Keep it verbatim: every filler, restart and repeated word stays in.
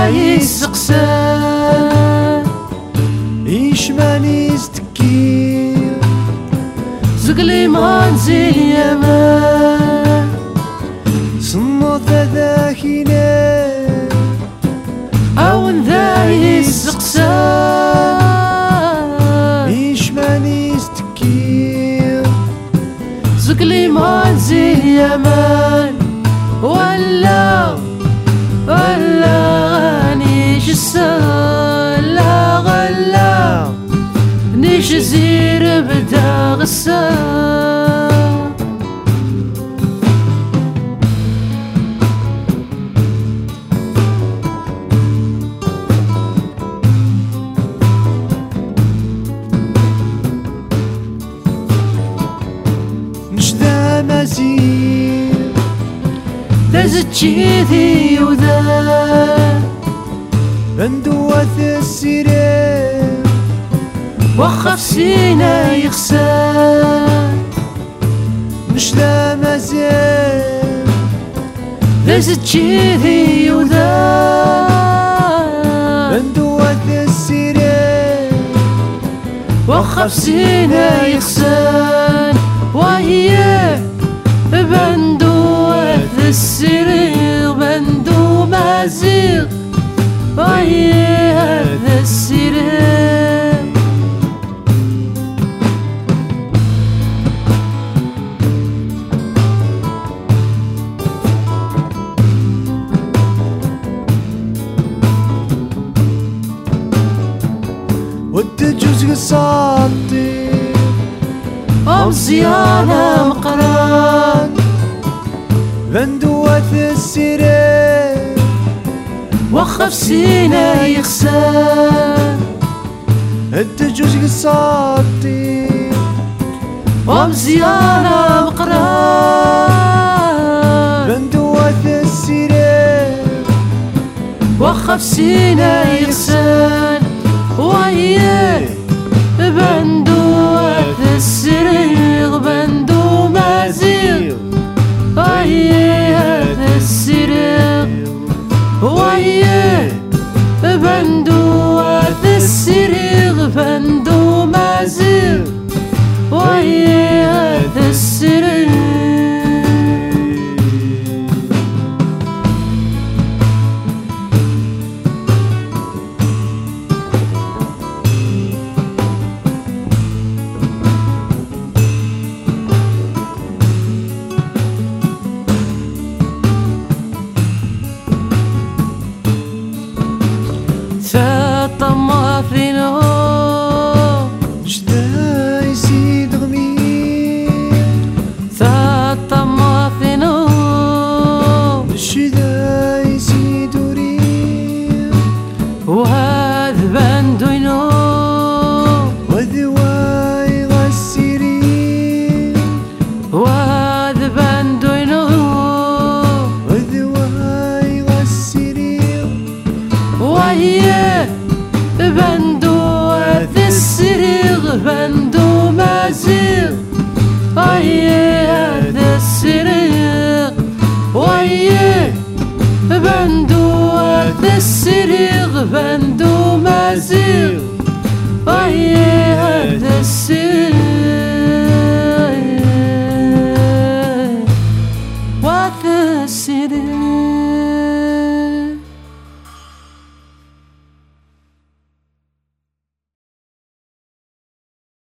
يسقسان إيش ماني استكير زقلي ما نزيل يمان صنوط ذاكينا أو ذا يسقسان إيش ماني استكير زقلي ما نزيل يمان ولا ولا نيش السان لا غلا نيش زير بدا غسان نشدا مزير دازت جيثي وذا بندوث السيرين وخف سينا يخسان نشدا مزير دازت جيثي وذا بندوث السيرين وخف سينا يخسان وهي بندوث السرير بندو مازيغ وهي هذا السرير والتجوز قصاتي ومزيانة مقران بندوث السيرين وخف سينا يخسان التجوز قصاتي ومزيانة مقران بندوث السيرين وخف سينا يخسان وهي بندوث السرير بندو مازيغ وهي هذا السرير وهي بندوث السرير بندو مازيغ وهي هذا السرير طماثينو شدا يزيد غمير ثا طماثينو شدا يزيد ورير وهذا بندوينو وذواي غسيرين وهذا بندوينو وذواي غسيرين وهي بندوث السرير بندو مازيغ وهي هذا السرير وهي بندوث السرير بندو مازيغ وهي هذا السرير وهذا السرير